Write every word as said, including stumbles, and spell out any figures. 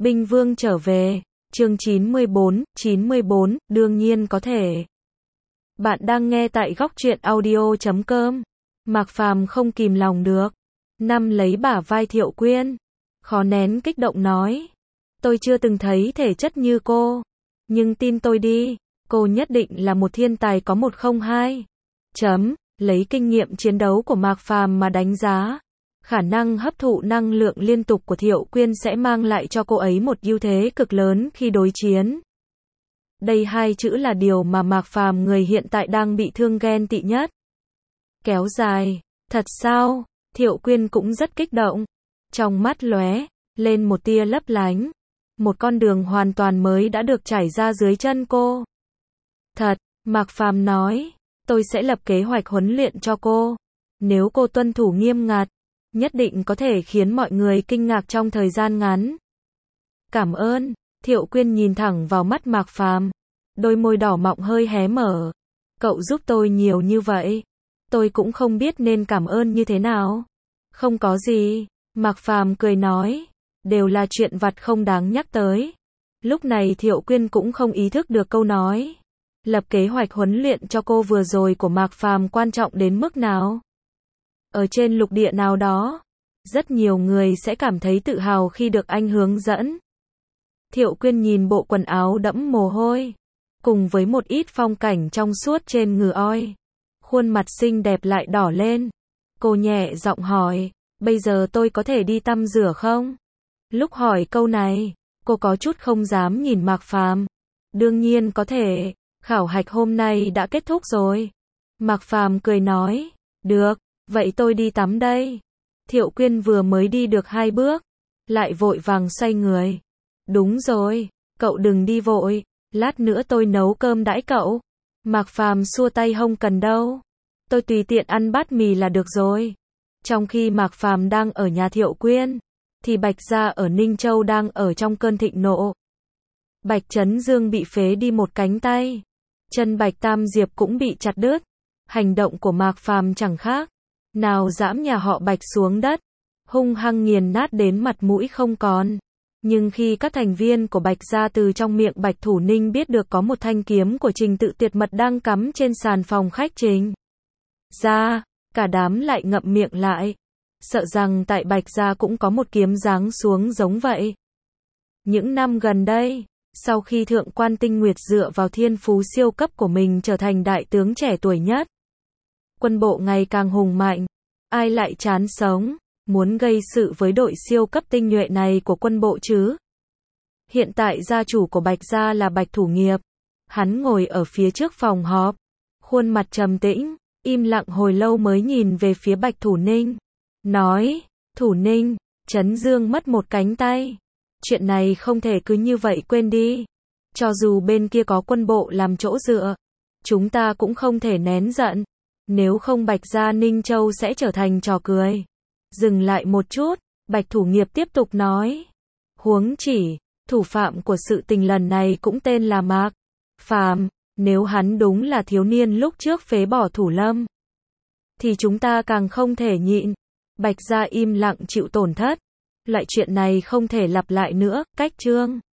Binh Vương trở về, chương chín mươi bốn, chín mươi bốn, đương nhiên có thể. Bạn đang nghe tại góc truyện audio chấm com. Mạc Phàm không kìm lòng được, nắm lấy bả vai Thiệu Quyên, khó nén kích động nói, tôi chưa từng thấy thể chất như cô, nhưng tin tôi đi, cô nhất định là một thiên tài có một không hai. Chấm, lấy kinh nghiệm chiến đấu của Mạc Phàm mà đánh giá, khả năng hấp thụ năng lượng liên tục của Thiệu Quyên sẽ mang lại cho cô ấy một ưu thế cực lớn khi đối chiến. Đây hai chữ là điều mà Mạc Phàm người hiện tại đang bị thương ghen tị nhất. Kéo dài, thật sao? Thiệu Quyên cũng rất kích động, trong mắt lóe lên một tia lấp lánh, một con đường hoàn toàn mới đã được trải ra dưới chân cô. Thật, Mạc Phàm nói, tôi sẽ lập kế hoạch huấn luyện cho cô, nếu cô tuân thủ nghiêm ngặt, nhất định có thể khiến mọi người kinh ngạc trong thời gian ngắn. Cảm ơn. Thiệu Quyên nhìn thẳng vào mắt Mạc Phàm, đôi môi đỏ mọng hơi hé mở. Cậu giúp tôi nhiều như vậy, tôi cũng không biết nên cảm ơn như thế nào. Không có gì, Mạc Phàm cười nói, đều là chuyện vặt không đáng nhắc tới. Lúc này Thiệu Quyên cũng không ý thức được câu nói lập kế hoạch huấn luyện cho cô vừa rồi của Mạc Phàm quan trọng đến mức nào. Ở trên lục địa nào đó, rất nhiều người sẽ cảm thấy tự hào khi được anh hướng dẫn. Thiệu Quyên nhìn bộ quần áo đẫm mồ hôi, cùng với một ít phong cảnh trong suốt trên ngừ oi, khuôn mặt xinh đẹp lại đỏ lên. Cô nhẹ giọng hỏi, bây giờ tôi có thể đi tắm rửa không? Lúc hỏi câu này, cô có chút không dám nhìn Mạc Phàm. Đương nhiên có thể, khảo hạch hôm nay đã kết thúc rồi. Mạc Phàm cười nói, được, vậy tôi đi tắm đây. Thiệu Quyên vừa mới đi được hai bước, lại vội vàng xoay người. Đúng rồi, cậu đừng đi vội, lát nữa tôi nấu cơm đãi cậu. Mạc Phàm xua tay, không cần đâu, tôi tùy tiện ăn bát mì là được rồi. Trong khi Mạc Phàm đang ở nhà Thiệu Quyên, thì Bạch Gia ở Ninh Châu đang ở trong cơn thịnh nộ. Bạch Chấn Dương bị phế đi một cánh tay, chân Bạch Tam Diệp cũng bị chặt đứt. Hành động của Mạc Phàm chẳng khác nào giẫm nhà họ Bạch xuống đất, hung hăng nghiền nát đến mặt mũi không còn. Nhưng khi các thành viên của Bạch Gia từ trong miệng Bạch Thủ Ninh biết được có một thanh kiếm của Trình Tự Tuyệt Mật đang cắm trên sàn phòng khách Trình Gia, cả đám lại ngậm miệng lại, sợ rằng tại Bạch Gia cũng có một kiếm giáng xuống giống vậy. Những năm gần đây, sau khi Thượng quan Tinh Nguyệt dựa vào thiên phú siêu cấp của mình trở thành đại tướng trẻ tuổi nhất, quân bộ ngày càng hùng mạnh, ai lại chán sống, muốn gây sự với đội siêu cấp tinh nhuệ này của quân bộ chứ? Hiện tại gia chủ của Bạch Gia là Bạch Thủ Nghiệp, hắn ngồi ở phía trước phòng họp, khuôn mặt trầm tĩnh, im lặng hồi lâu mới nhìn về phía Bạch Thủ Ninh, nói, Thủ Ninh, Chấn Dương mất một cánh tay, chuyện này không thể cứ như vậy quên đi, cho dù bên kia có quân bộ làm chỗ dựa, chúng ta cũng không thể nén giận, nếu không Bạch Gia Ninh Châu sẽ trở thành trò cười. Dừng lại một chút, Bạch Thủ Nghiệp tiếp tục nói, huống chỉ, thủ phạm của sự tình lần này cũng tên là Mạc Phàm, nếu hắn đúng là thiếu niên lúc trước phế bỏ Thủ Lâm, thì chúng ta càng không thể nhịn. Bạch Gia im lặng chịu tổn thất, loại chuyện này không thể lặp lại nữa, cách chương.